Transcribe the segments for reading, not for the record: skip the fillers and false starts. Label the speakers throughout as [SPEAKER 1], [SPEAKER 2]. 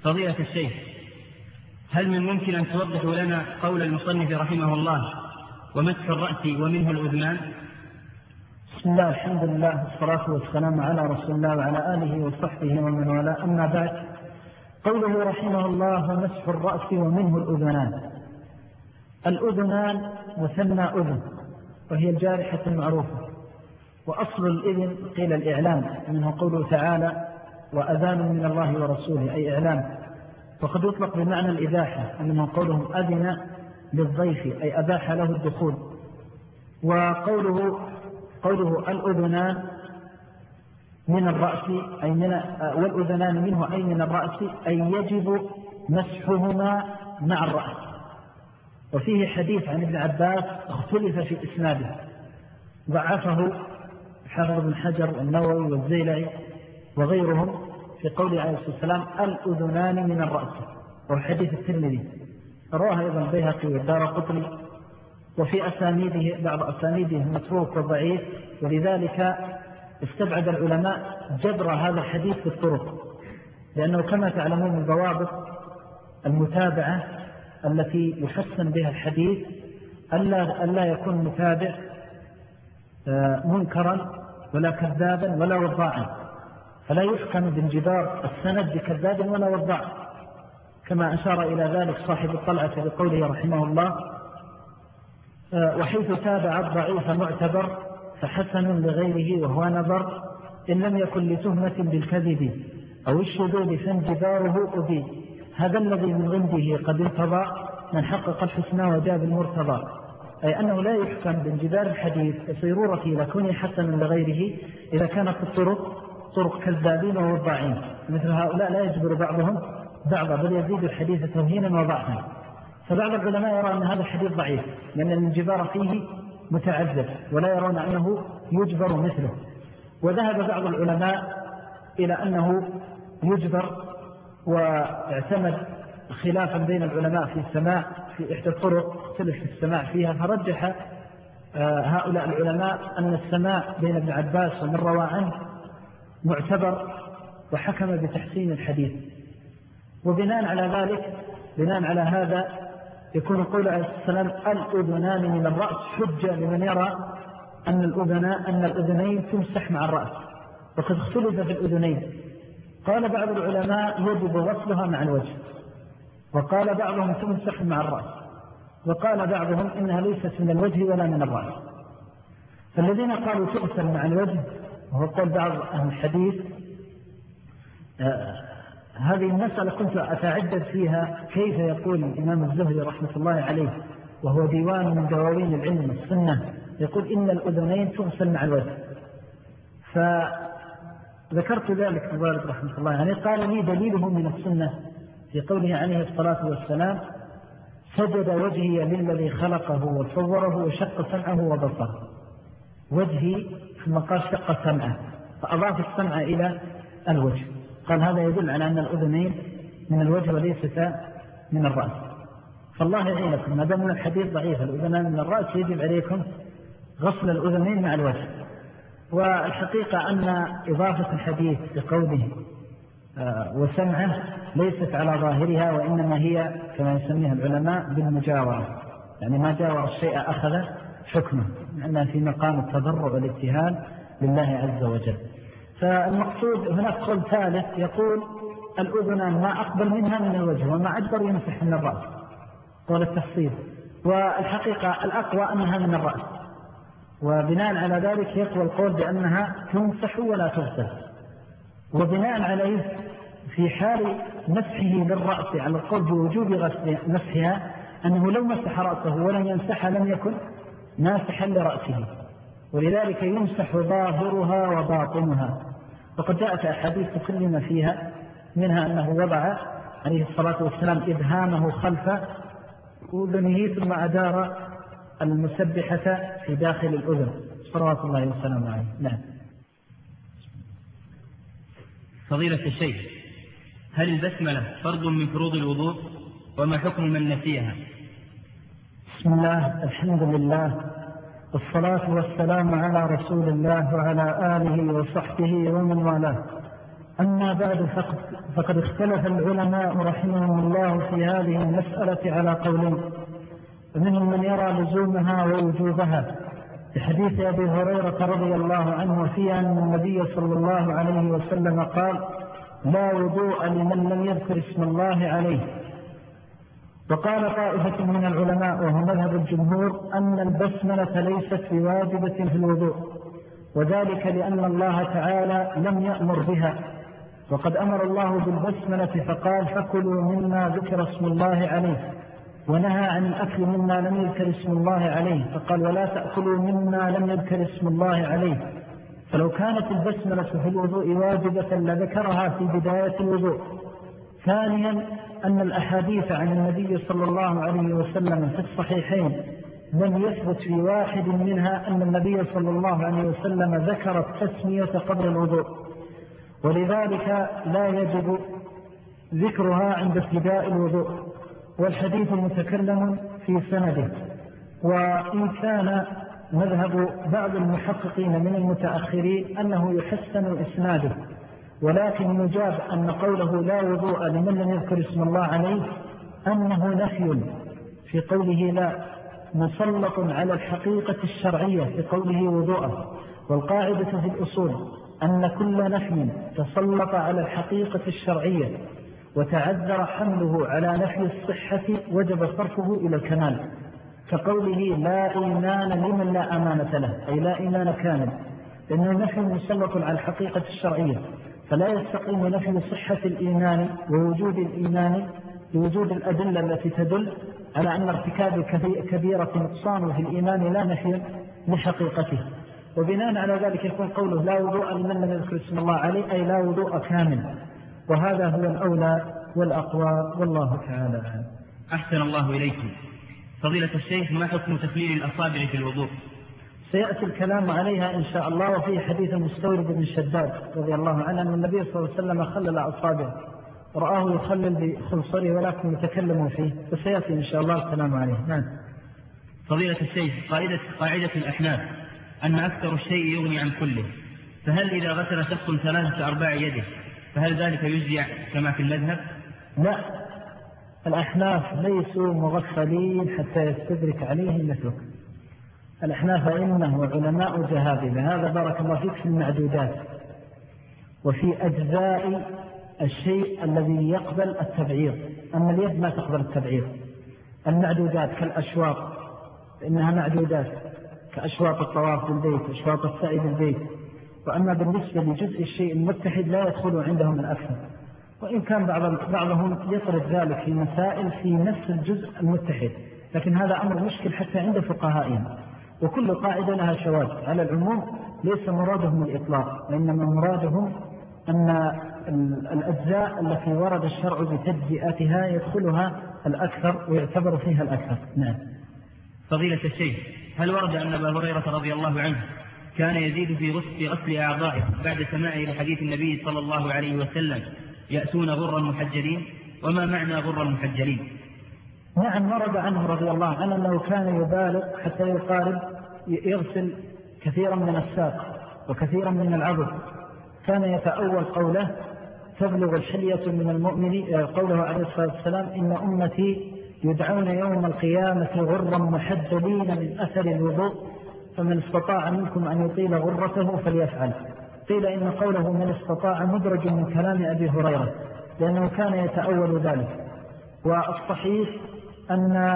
[SPEAKER 1] فضيلة الشيخ، هل من ممكن أن توضحوا لنا قول المصنف رحمه الله ومسح الرأس ومنه الأذنان؟
[SPEAKER 2] بسم الله، الحمد لله، والصلاة والسلام على رسول الله وعلى آله وصحبه ومن والاه، أما بعد. قوله رحمه الله ومسح الرأس ومنه الأذنان. الأذنان مثنى أذن، وهي الجارحة المعروفة، وأصل الإذن قيل الإعلام، منه قوله تعالى وأذان من الله ورسوله، أي إعلام. وقد يطلق بمعنى الإباحة، منه قولهم أذن للضيف، أي أباح له الدخول. وقوله الأذنان من الرأس، أي والأذنان منه أي من الرأس، أي يجب مسحهما مع الرأس. وفيه حديث عن ابن عباس اختلف في إسناده، ضعفه حافظ بن حجر والنووي والزيلعي وغيرهم في قوله عليه الصلاة والسلام الأذنان من الرأس، وهو حديث الترمذي، رواه أيضا البيهقي والدارقطني. وفي أسانيده بعض أسانيده متروك وضعيف، ولذلك استبعد العلماء جبر هذا الحديث في الطرق، لأنه كما تعلمون من ضوابط المتابعة التي يحسن بها الحديث ألا يكون متابع منكرا ولا كذابا ولا وضاعا، فلا يحكم بانجبار السند بكذاب ولا وضاع، كما أشار إلى ذلك صاحب الطلعة بقوله رحمه الله وحيث تابع الضعيف معتبر فحسن لغيره وهو نظر إن لم يكن لتهمة بالكذب أو الشذوذ فانجباره أبي. هذا الذي من عنده قد انتظى من حقق الحسنى وجاب المرتضى، أي أنه لا يحكم بانجبار الحديث وصيرورته لكونه حسنا لغيره إذا كانت الطرق طرق كذابين ووضاعين. مثل هؤلاء لا يجبر بعضهم بعضا، بل يزيد الحديث توهينا وضعفا. فبعض العلماء يرى أن هذا الحديث ضعيف لأن الانجبار فيه متعذر، ولا يرون أنه يجبر مثله. وذهب بعض العلماء إلى أنه يجبر، واعتمد خلافا بين العلماء في السماع في إحدى الطرق اختلف في السماع فيها، فرجح هؤلاء العلماء أن السماع بين ابن عباس ومن روى عنه معتبر، وحكم بتحسين الحديث. وبناء على ذلك، بناء على هذا، يكون قول عليه السلام الأذنان من الرأس حجة لمن يرى أن الأذنين تمسح مع الرأس. وقد اختلف في الأذنين، قال بعض العلماء يجب غسلها مع الوجه، وقال بعضهم تمسح مع الرأس، وقال بعضهم إنها ليست من الوجه ولا من الرأس. فالذين قالوا تغسل مع الوجه، وهو قول بعض أهل الحديث، هذه المسألة كنت أتعجب فيها كيف يقول الإمام الزهري رحمة الله عليه، وهو ديوان من دواوين العلم والسنة، يقول إن الأذنين تغسل مع الوجه. فذكرت ذلك مبارك رحمة الله عليه، قال لي دليله من السنة في قوله عليه الصلاة والسلام سجد وجهي للذي خلقه وصوره وشق سمعه وبصره. وجهي ثم قال شق سمعه، فأضاف السمع إلى الوجه. قال هذا يدل على أن الأذنين من الوجه وليستا من الرأس. فالله يعينكم، ما دام الحديث ضعيف الأذنان من الرأس، يجب عليكم غسل الأذنين مع الوجه. والحقيقة أن إضافة الحديث بقوله وسمعه ليست على ظاهرها، وإنما هي كما يسميها العلماء بالمجاورة، يعني ما جاور الشيء أخذ حكمه، لأنها في مقام التضرع والابتهال لله عز وجل. فالمقصود هناك قول ثالث يقول الأذنان ما أقبل منها من الوجه وما أجبر يمسح من الرأس، قول التفصيل. والحقيقة الأقوى أنها من الرأس، وبناء على ذلك يقوى القول بأنها تمسح ولا تغسل. وبناء عليه في حال مسحه للرأس على القول بوجوب غسل مسحها، أنه لو مسح رأسه ولم يمسحها لم يكن ماسحا لرأسه، ولذلك يمسح ظاهرها وباطنها. وقد جاءت أحاديث تكلم فيها، منها أنه وضع عليه الصلاة والسلام إبهامه خلف أذنه ثم أدار المسبحة في داخل الأذن صلوات الله وسلامه عليه. نعم.
[SPEAKER 1] فضيلة الشيخ، هل البسملة فرض من فروض الوضوء؟ وما حكم من نسيها؟
[SPEAKER 2] بسم الله، الحمد لله، والصلاة والسلام على رسول الله وعلى آله وصحبه ومن والاه. أما بعد فقد اختلف العلماء رحمهم الله في هذه المسألة على قولين، ومنهم من يرى لزومها ووجوبها بحديث أبي هريرة رضي الله عنه فيه أن النبي صلى الله عليه وسلم قال: لا وضوء لمن لم يذكر اسم الله عليه. وقال طائفة من العلماء وهو مذهب الجمهور أن البسملة ليست بواجبة في الوضوء، وذلك لأن الله تعالى لم يأمر بها، وقد أمر الله بالبسملة فقال: فكلوا مما ذكر اسم الله عليه، ونهى عن الأكل مما لم يذكر اسم الله عليه فقال: ولا تأكلوا مما لم يذكر اسم الله عليه. فلو كانت البسملة في الوضوء واجبة لذكرها في بداية الوضوء. ثانيا أن الأحاديث عن النبي صلى الله عليه وسلم في الصحيحين لم يثبت في واحد منها أن النبي صلى الله عليه وسلم ذكر التسمية قبل الوضوء، ولذلك لا يجب ذكرها عند ابتداء الوضوء، والحديث متكلم في سنده. وإن كان مذهب بعض المحققين من المتأخرين أنه يحسن إسناده، ولكن يجاب أن قوله لا وضوء لمن لم يذكر اسم الله عليه أنه نفي في قوله لا، مسلط على الحقيقة الشرعية في قوله وضوءه. والقاعدة في الأصول أن كل نفي تسلط على الحقيقة الشرعية وتعذر حمله على نفي الصحة وجب صرفه إلى الكمال، كقوله لا إيمان لمن لا أمانة له، أي لا إيمان كامل، لأنه نفي مسلط على الحقيقة الشرعية، فلا يستقيم نفي صحة الإيمان ووجود الإيمان لوجود الأدلة التي تدل على أن ارتكاب كبيرة نقصان في الإيمان لا نفي لحقيقته. وبناء على ذلك يكون قوله لا وضوء لمن لم يذكر اسم الله عليه أي لا وضوء كامل، وهذا هو الأولى والأقوى، والله تعالى أعلم.
[SPEAKER 1] أحسن الله إليكم. فضيلة الشيخ، ما حكم تخليل الأصابع في الوضوء؟
[SPEAKER 2] سيأتي الكلام عليها إن شاء الله. وفي حديث المستورد بن شداد رضي الله عنه أن النبي صلى الله عليه وسلم خلل أصابعه، رآه يخلل بخنصره ولكن يتكلم فيه، وسيأتي إن شاء الله الكلام عليه. نعم.
[SPEAKER 1] فضيلة الشيخ، قاعدة الأحناف أن أكثر الشيء يغني عن كله، فهل إذا غسل شخص 3/4 يده فهل ذلك يجزع كما في المذهب؟
[SPEAKER 2] لا، الأحناف ليسوا مغفلين حتى يستدرك عليهم مثلك. الأحناف أئمة وعلماء جهابذة، هذا بارك الله فيك في المعدودات وفي أجزاء الشيء الذي يقبل التبعير، أما اليد ما تقبل التبعير. المعدودات كالأشواط إنها معدودات كأشواط الطواف بالبيت، أشواط السعي بالبيت. وأما بالنسبة لجزء الشيء المتحد لا يدخل عندهم الأكثر، وإن كان بعضهم يطرد ذلك في مسائل في نفس الجزء المتحد، لكن هذا أمر مشكل حتى عند فقهائهم. وكل قاعدة لها شواذ. على العموم ليس مرادهم الإطلاق، وإنما مرادهم أن الأجزاء التي ورد الشرع بتجزئتها يدخلها الأكثر ويعتبر فيها الأكثر. نعم.
[SPEAKER 1] فضيلة الشيخ، هل ورد أن أبا هريرة رضي الله عنه كان يزيد في غسل أعضائه بعد سماعه لحديث النبي صلى الله عليه وسلم يأتون غرا محجلين؟ وما معنى غرا محجلين؟
[SPEAKER 2] نعم، ورد عنه رضي الله عنه أنه كان يبالغ حتى يقارب يغسل كثيرا من الساق وكثيرا من العضد. كان يتأول قوله تبلغ الحلية من المؤمن، قوله عليه الصلاة والسلام إن أمتي يدعون يوم القيامة غرا محجلين من أثر الوضوء فمن استطاع منكم أن يطيل غرته فليفعل. قيل إن قوله من استطاع مدرج من كلام أبي هريرة لأنه كان يتأول ذلك. والصحيح أن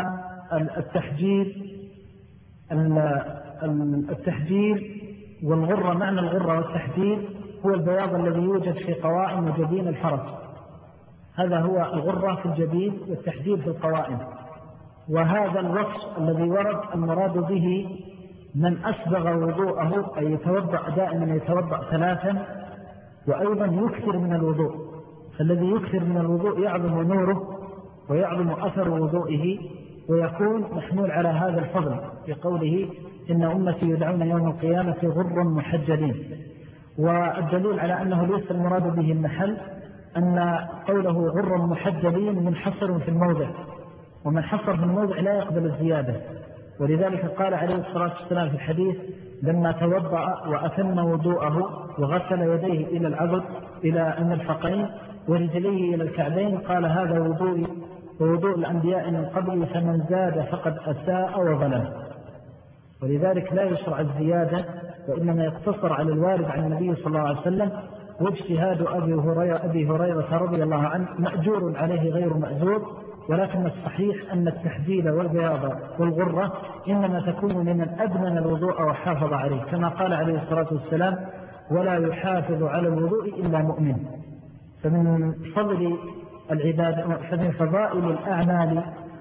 [SPEAKER 2] التحجيل والغرة، معنى الغرة والتحجيل هو البياض الذي يوجد في قوائم وجبين الفرج، هذا هو الغرة في الجبين والتحجيل في القوائم. وهذا الوصف الذي ورد المراد به من أسبغ وضوءه أي يتوضأ دائما، يتوضأ 3، وأيضا يكثر من الوضوء. فالذي يكثر من الوضوء يعظم نوره ويعظم أثر وضوئه ويكون محمول على هذا الفضل بقوله إن أمتي يدعون يوم القيامة غرا محجلين. والدليل على أنه ليس المراد به المحل أن قوله غرا محجلين منحصر في الموضع، ومن حصر في الموضع لا يقبل الزيادة. ولذلك قال عليه الصلاة والسلام في الحديث لما توضأ وأتم وضوءه وغسل يديه إلى العضد إلى المرفقين ورجليه إلى الكعبين قال هذا وضوء ووضوء الأنبياء من قبل فمن زاد فقد أساء وظلم. ولذلك لا يشرع الزيادة وإنما يقتصر على الوارد عن النبي صلى الله عليه وسلم. واجتهاد أبي هريرة رضي الله عنه مأجور عليه غير مأجور، ولكن الصحيح أن التحديد والبياض والغرة إنما تكون لمن أدمن الوضوء وحافظ عليه، كما قال عليه الصلاة والسلام ولا يحافظ على الوضوء إلا مؤمن. فمن فضل العباد فمن فضائل الأعمال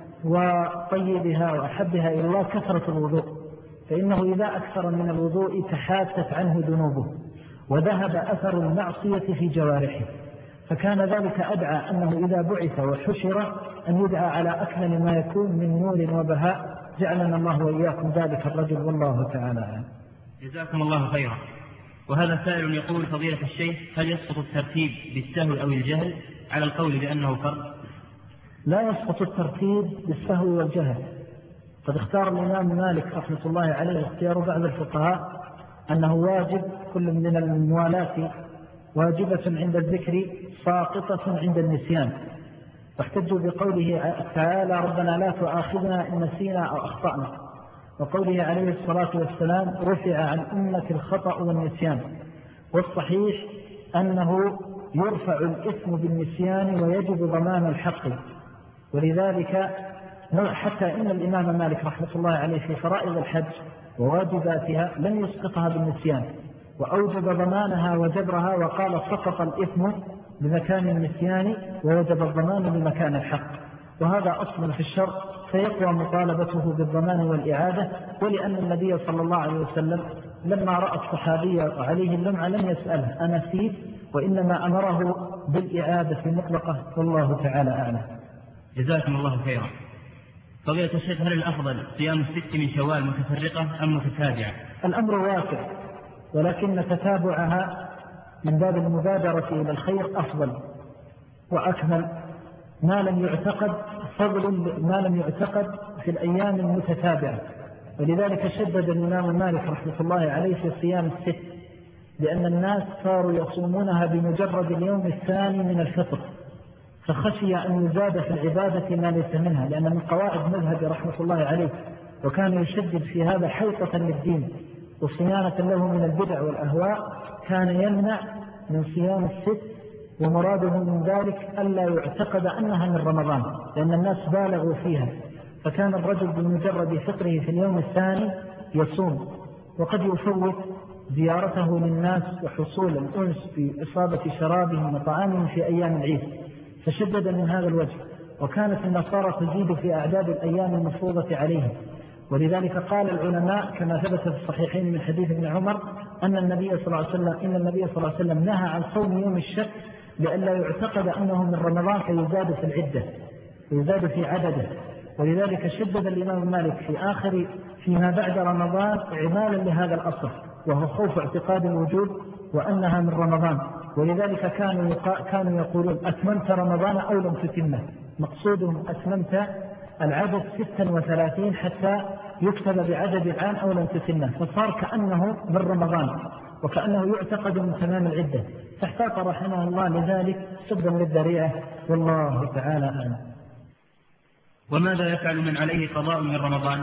[SPEAKER 2] وطيبها وأحبها إلى الله كثرة الوضوء، فإنه إذا أكثر من الوضوء تحاتت عنه ذنوبه وذهب أثر المعصية في جوارحه، فكان ذلك أدعى أنه إذا بعث وحشر أن يدعى على أكمل ما يكون من نور وبهاء. جعلنا الله وإياكم ذلك الرجل والله تعالى.
[SPEAKER 1] جزاكم الله خيرا. وهذا سائل يقول فضيلة الشيخ هل يسقط الترتيب بالسهو أو الجهل على القول بأنه فرض؟
[SPEAKER 2] لا يسقط الترتيب بالسهو والجهل. قد اختار الإمام مالك رحمة الله عليه اختيار بعض الفقهاء أنه واجب كل من الموالاة واجبة عند الذكر ساقطة عند النسيان، فاحتجوا بقوله تعالى ربنا لا تؤاخذنا إن نسينا أو أخطأنا، وقوله عليه الصلاة والسلام رفع عن أمة الخطأ والنسيان. والصحيح أنه يرفع الإثم بالنسيان ويجب ضمان الحق. ولذلك حتى إن الإمام مالك رحمة الله عليه في فرائض الحج وواجباتها لم يسقطها بالنسيان، وأوجب ضمانها وجبرها وقال سقط الإثم بمكان النسيان ووجب الضمان بمكان الحق. وهذا أصل في الشرع فيقوى مطالبته بالضمان والإعادة. ولأن النبي صلى الله عليه وسلم لما رأى الصحابي عليه اللمعة لم يسأله أنسيت، وإنما أمره بالإعادة مطلقة، والله تعالى أعلم.
[SPEAKER 1] جزاكم الله خيرا. فضيلة الشيخ هل الأفضل صيام 6 من شوال متفرقة أم متتابعة؟
[SPEAKER 2] الأمر واسع، ولكن تتابعها من باب المبادرة إلى الخير أفضل وأكمل ما لم يعتقد فضل ما لم يعتقد في الأيام المتتابعة. ولذلك شدد الإمام مالك رحمة الله عليه في صيام 6، لأن الناس صاروا يصومونها بمجرد اليوم الثاني من الفطر، فخشي أن يزاد في العبادة ما ليس منها، لأن من قواعد مذهب رحمة الله عليه وكان يشدد في هذا حيطة للدين وصيانة له من البدع والأهواء، كان يمنع من صيام 6، ومراده من ذلك ألا يعتقد أنها من رمضان، لأن الناس بالغوا فيها. فكان الرجل بمجرد فطره في اليوم الثاني يصوم، وقد يفوت زيارته للناس وحصول الأنس بإصابة شرابهم وطعامهم في أيام العيد، فشدد من هذا الوجه. وكانت النصارى تزيد في أعداد الأيام المفروضة عليهم، ولذلك قال العلماء كما ثبت في الصحيحين من حديث ابن عمر أن النبي صلى الله عليه وسلم نهى عن صوم يوم الشك لئلا يعتقد أنه من رمضان فيزاد في العدة ويزاد في عدده. ولذلك شدد الإمام مالك فيما بعد رمضان إعمالا لهذا الأصل، وهو خوف اعتقاد الوجود وأنها من رمضان. ولذلك كانوا يقولون أتممت رمضان أو لم تتمه، مقصودهم أتممت العدد 36 حتى يكتب بعدد العام أو لم تتمه، فصار كأنه من رمضان وكأنه يعتقد من تمام العدة، فاحتاط رحمه الله لذلك سدا للذريعة، والله تعالى أعلم.
[SPEAKER 1] وماذا يفعل من عليه قضاء من رمضان؟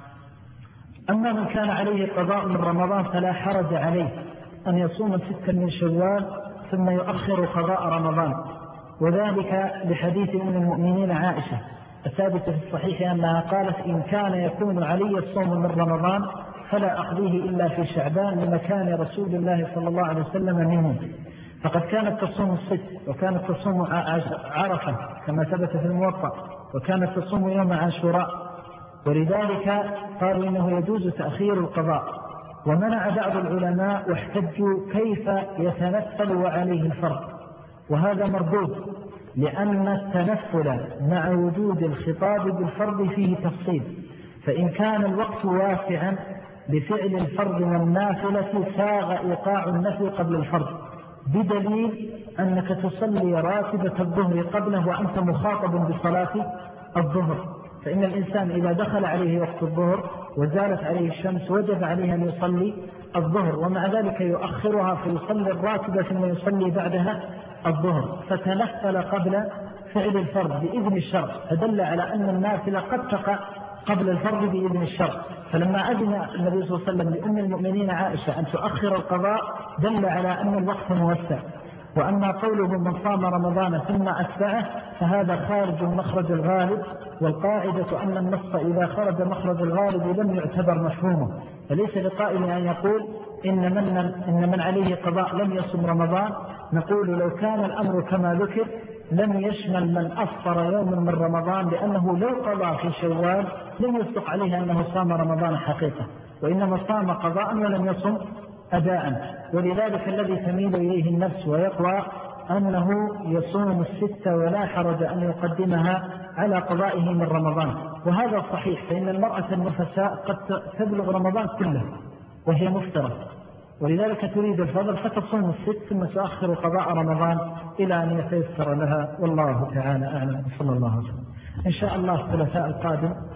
[SPEAKER 2] أما من كان عليه قضاء من رمضان فلا حرج عليه أن يصوم 6 من شوال ثم يؤخر قضاء رمضان، وذلك لحديث أم المؤمنين عائشة الثابت في الصحيح أنها قالت إن كان يكون علي الصوم من رمضان فلا أقضيه إلا في شعبان لمكان رسول الله صلى الله عليه وسلم منه. فقد كانت تصوم 6، وكانت تصوم عرفة كما ثبت في الموطأ، وكانت تصوم يوم عاشوراء، ولذلك قالوا إنه يجوز تأخير القضاء. ومنع بعض العلماء واحتجوا كيف يتنفل وعليه الفرض، وهذا مردود، لأن التنفل مع وجود الخطاب بالفرض فيه تفصيل، فإن كان الوقت واسعا لفعل الفرض والنافلة ساغ إيقاع النفل قبل الفرض، بدليل أنك تصلي راتبة الظهر قبله وأنت مخاطب بصلاة الظهر. فإن الإنسان إذا دخل عليه وقت الظهر وزالت عليه الشمس وجب عليه أن يصلي الظهر، ومع ذلك يؤخرها فيصلي الراتبة ثم يصلي بعدها الظهر، فتنفل قبل فعل الفرض بإذن الشرع، فدل على أن النافلة قد تقع قبل الفرض بإذن الشرع. فلما أذن النبي صلى الله عليه وسلم لأم المؤمنين عائشة أن تؤخر القضاء دل على أن الوقت موسع. وأما قوله من صام رمضان ثم أتبعه فهذا خارج مخرج الغالب، والقاعدة أن النص إذا خرج مخرج الغالب لم يعتبر مفهومه، فليس لقائل أن يقول إن من عليه قضاء لم يصم رمضان. نقول لو كان الأمر كما ذكر لم يشمل من أفطر يوم من رمضان، لأنه لو قضى في شوال لم يصدق عليه أنه صام رمضان حقيقة، وإنما صام قضاء ولم يصم أداء. ولذلك الذي تميل إليه النفس ويقوى أنه يصوم الستة ولا حرج أن يقدمها على قضائه من رمضان، وهذا صحيح، فإن المرأة النفساء قد تبلغ رمضان كله وهي مفترة، ولذلك تريد الفضل فتصوم الست ثم تؤخر قضاء رمضان إلى أن يتيسر لها، والله تعالى أعلم. صلى الله عليه وسلم. إن شاء الله الثلاثاء القادم